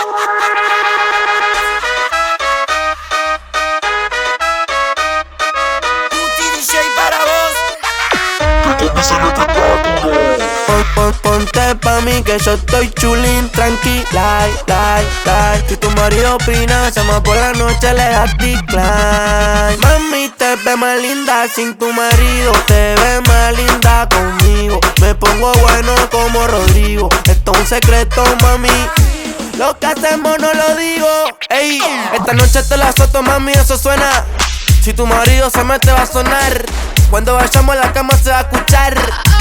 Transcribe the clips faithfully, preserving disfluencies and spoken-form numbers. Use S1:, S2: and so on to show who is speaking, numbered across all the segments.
S1: Pon, ponte pa' mí que yo estoy chulín, tranqui, like, like, like. Si tu marido opina, se llama por la noche, le das decline. Mami, te ves más linda sin tu marido, te ves más linda conmigo. Me pongo bueno como Rodrigo, esto es un secreto, mami. Lo que hacemos no lo digo. Ey, esta noche te la soto, mami, eso suena. Si tu marido se mete va a sonar. Cuando vayamos a la cama se va a escuchar.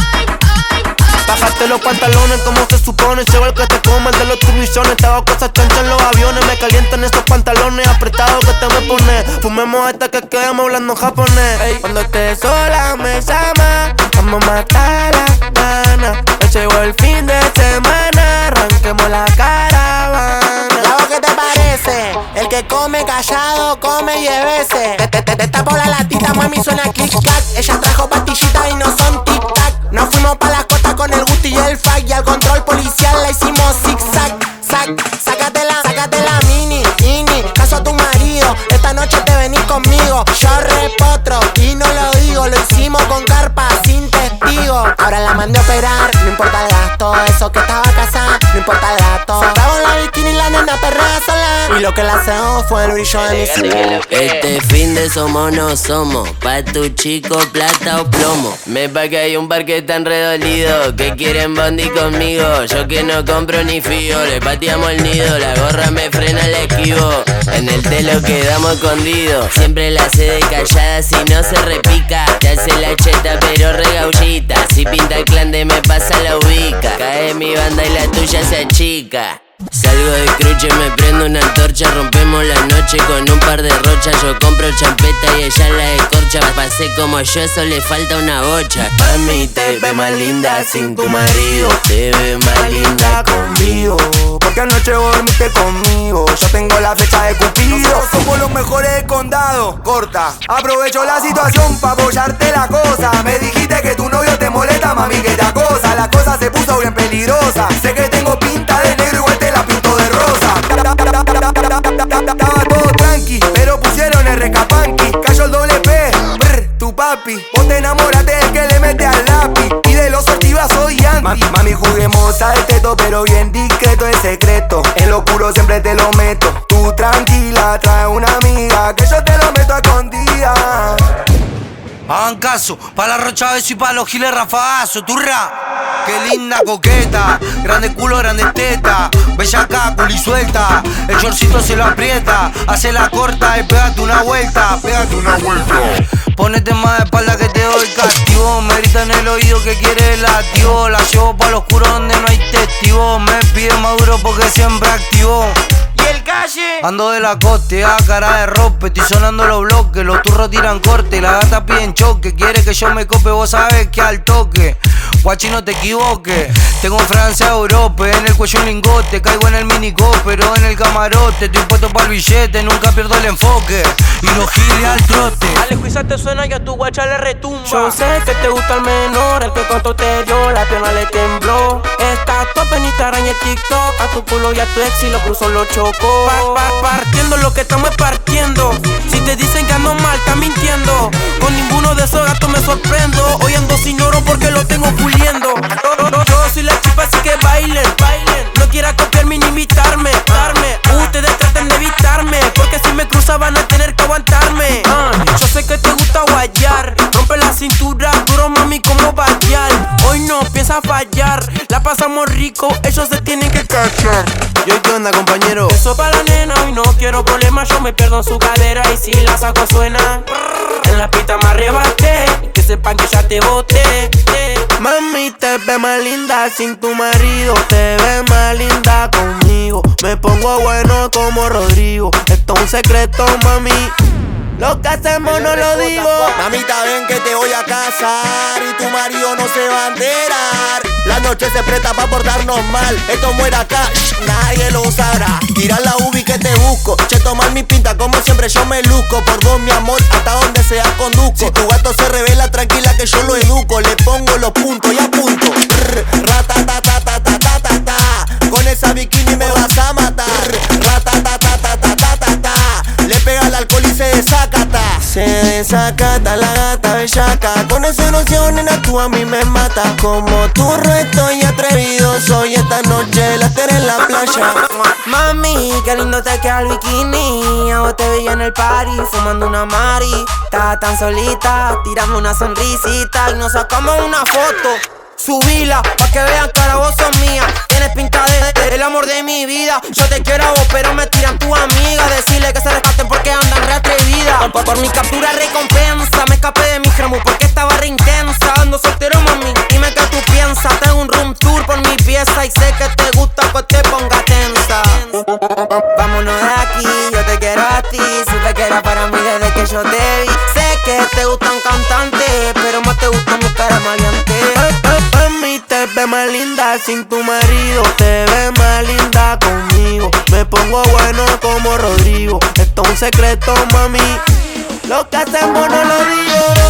S1: Bájate los pantalones como se supone. Llevo el que te come, el de los turbisones. Te hago cosas chanchas en los aviones. Me calientan esos pantalones apretados que te me pones. Fumemos hasta que quedemos hablando japonés. Ey. Cuando estés sola me llama, vamos a matar la gana. Ya llegó el fin de semana, arranquemos la caravana.
S2: ¿Lago qué te parece? El que come callado, come y veces. Te, te, te, te tapo la latita, mami, suena click-clack. Ella trajo pastillitas y no son tic-tac. Nos fuimos pa' la costa con el Gusti y el Fag. Y al control policial la hicimos zig-zag, zac. Sácatela, sácatela, mini, mini. Caso a tu marido, esta noche te venís conmigo. Yo repotro y no lo digo. Lo hicimos con carpa, sin testigo. Ahora la mandé a operar, no importa el gasto. Eso que estaba casada, no importa el gasto. Estaba en la bikini y la nena perrea sola. Y lo que la cegó fue el brillo de mis ojos.
S3: Este fin de somos no somos, pa' tu chico plata o plomo. Me pa' que hay un par que están redolidos, que quieren bondi conmigo. Yo que no compro ni fío, le pateamos el nido. La gorra me frena, la esquivo. En el telo quedamos escondidos. Siempre la hace de callada si no se repica. Te hace la cheta pero regaullita. Si pinta el clan de me pasa la ubica. Cae mi banda y la tuya se achica. Salgo de cruche, me prendo una antorcha. Rompemos la noche con un par de rochas. Yo compro champeta y ella la escorcha. Pasé como yo, eso le falta una bocha.
S1: Mami, te ves más linda sin tu marido, te ves más linda conmigo.
S4: Porque anoche dormiste conmigo. Yo tengo la flecha de Cupido. Nosotros somos los mejores del condado. Corta, aprovecho la situación pa' apoyarte la cosa. Me dijiste que tu novio te molesta, mami, que te acosa. La cosa se puso bien peligrosa. Sé que tengo pinta de negro, igual te la pinto de rosa. Estaba todo tranqui, pero pusieron el recapanqui. Cayó el doble P, brr, tu papi. Vos te enamoraste del que le mete al lápiz. Y de los sortivas soy anti. Ma Mami, juguemos al teto, pero bien discreto es secreto. En lo oscuro siempre te lo meto. Tú tranquila, trae una amiga, que yo te lo meto a escondida.
S5: Hagan caso, pa' la Rocha beso y pa' los giles rafagazo, turra. Qué linda coqueta, grande culo, grande teta. Bella acá, culi suelta. El shortcito se lo aprieta. Hace la corta y pégate una vuelta. Pégate una vuelta. Ponete más de espalda que te doy castigo. Me grita en el oído que quiere el lativo. La llevo pa' lo oscuro donde no hay testigo. Me pide maduro porque siempre activo.
S2: El calle.
S5: Ando de la coste, a cara de rope. Estoy sonando los bloques, los turros tiran corte. La gata piden choque, quiere que yo me cope. Vos sabés que al toque, guachi no te equivoques. Tengo Francia, Europa, en el cuello un lingote. Caigo en el minico, pero en el camarote. Estoy puesto para el billete, nunca pierdo el enfoque. Y los giles al trote.
S1: Dale, Juiza te suena y a tu guacha le retumba. Yo sé que te gusta el menor, el que cuanto te dio, la pierna le tembló. Está top en Instagram y en TikTok. A tu culo y a tu ex y lo cruzó, lo chocó. Pa, pa, partiendo lo que estamos partiendo. Si te dicen que ando mal, están mintiendo. Con ninguno de esos gatos me sorprendo. Hoy ando sin oro porque lo tengo puliendo. Yo, yo, yo soy la chipa, así que bailen, bailen. No quiera copiarme ni imitarme, darme. Ustedes traten de evitarme, porque si me cruzan van a tener que aguantarme. uh, Yo sé que te gusta guayar. Rompe la cintura, duro mami como bailar. Hoy no piensa fallar. La pasamos rico, ellos se tienen que cachar. Yo, ¿qué onda, compañero? Eso para la nena, hoy no quiero problemas. Yo me pierdo en su cadera y si la saco suena. En la pista me arrebaté, que sepan que ya te boté. Mami, te ves más linda sin tu marido, te ves más linda conmigo. Me pongo bueno como Rodrigo, esto es un secreto, mami. Lo que hacemos no lo digo.
S2: Mamita, ven que te voy a casar y tu marido no se va a enterar. La noche se presta pa' portarnos mal. Esto muere acá, shh, nadie lo sabrá. Tira la ubi que te busco. Che, tomar mi pinta como siempre yo me luzco. Por vos mi amor, hasta donde sea conduzco. Si tu gato se revela, tranquila que yo lo educo. Le pongo los puntos y a punto. Ratatatatatatatata. Con esa bikini me vas a matar. desacata, la gata bellaca. Con esa noción, nena, tú a mí me mata. Como turro estoy atrevido, soy esta noche la estaré en la playa.
S1: Mami, qué lindo te queda el bikini. A vos te veía en el party, fumando una mari. Estaba tan solita, tirando una sonrisita y nos sacamos una foto. Subila, pa' que vean que ahora vos sos mía. Tienes pinta de, de, el amor de mi vida. Yo te quiero a vos, pero me tiran tu amiga. Decirle que se rescaten porque andan re atrevidas. Por, por mi captura recompensa, me escapé de mi germu porque estaba re intensa. Ando soltero, mami, dime qué tú piensas. Tengo un room tour por mi pieza y sé que te gusta pues te ponga tensa. Vámonos de aquí, yo te quiero a ti. Supe que era para mí desde que yo te vi. Sé que te gustan cantantes, pero más te gusta mi cara maleante.
S2: Mami, te ves más linda sin tu marido. Te ves más linda conmigo. Me pongo bueno como Rodrigo. Esto es un secreto, mami. Lo que hacemos no lo digo.